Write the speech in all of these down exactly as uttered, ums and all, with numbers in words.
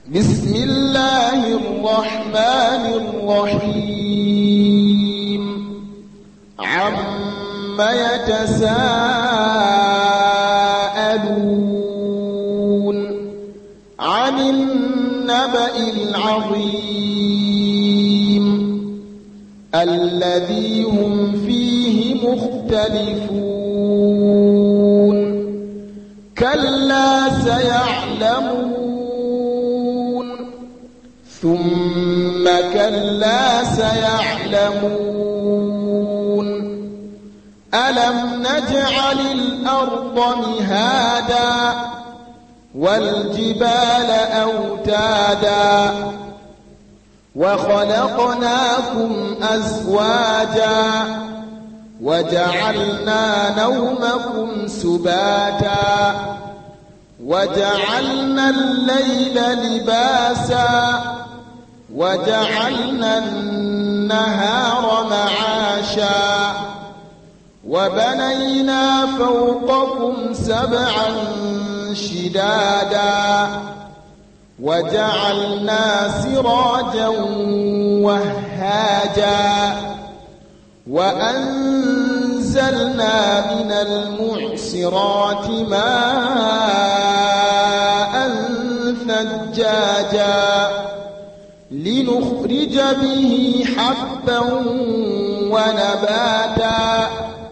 بسم الله الرحمن الرحيم عم يتساءلون عن النبأ العظيم الذي هم فيه مختلفون كلا سيعلمون ثم كلا سيعلمون ألم نجعل الأرض مهادا والجبال أوتادا وخلقناكم أزواجا وجعلنا نومكم سباتا وجعلنا الليل لباسا وجعلنا النهار معاشا وبنينا فوقكم سبعا شدادا وجعلنا سراجا وهاجا وأنزلنا من المعصرات ماء ثجاجا لنخرج به حبا ونباتا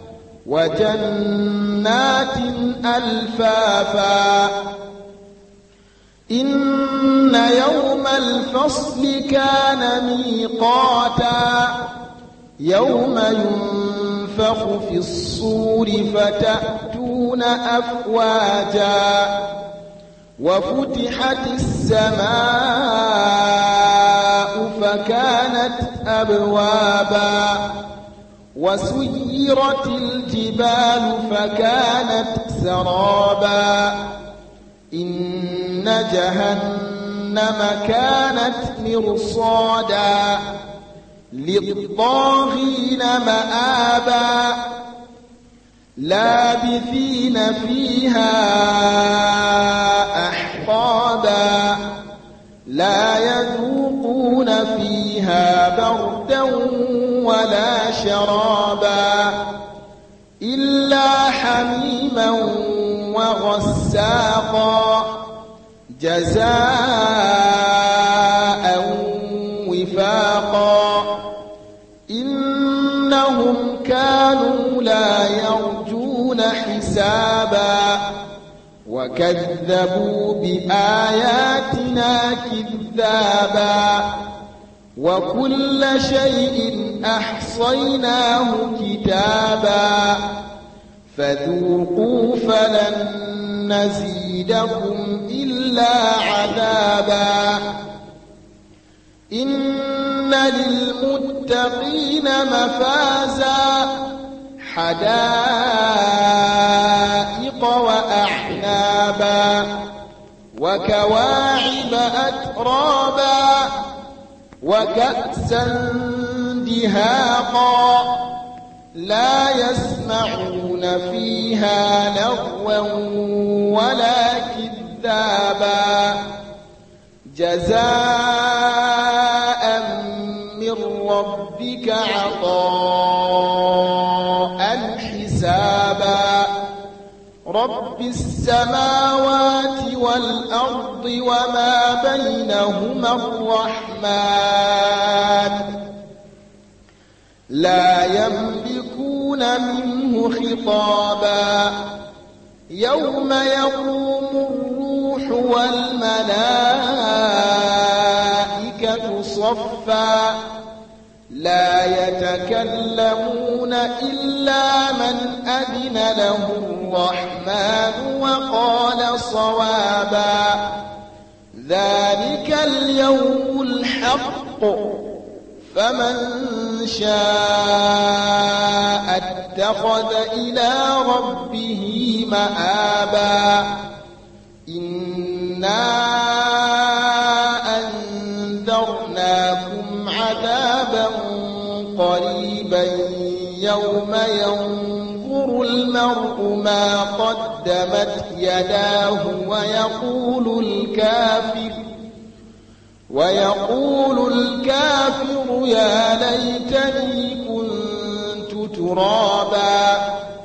وجنات ألفافا إن يوم الفصل كان ميقاتا يوم ينفخ في الصور فتأتون أفواجا وفتحت السماء فكانت أبوابا وسيرت الجبال فكانت سرابا إن جهنم كانت مرصادا للطاغين مآبا لابثين فيها أحقابا لا يذوقون فيها بردا ولا شرابا إلا حميما وغساقا جزاء وفاقا إنهم كانوا لا يرجون حسابا وكذبوا بآياتنا كذابا وكل شيء أحصيناه كتابا فذوقوا فلن نزيدكم إلا عذابا إن للمتقين مفازا حدائق وأعنابا وكواعب أترابا وكأسا دهاقا لا يسمعون فيها لغوا ولا كذابا جزاء من ربك عطاء حسابا رب السماوات والأرض وما بينهما الرحمن لا يملكون منه خطابا يوم يقوم الروح والملائكة صفا لا يتكلمون إلا من أذن له الرحمن وقال صوابا ذلك اليوم الحق فمن شاء اتخذ إلى ربه مآبا إنا أنذرناكم عذابا قريبا يوم ينظر المرء ما قدمت يداه ويقول الكافر ويقول الكافر يا ليتني كنت ترابا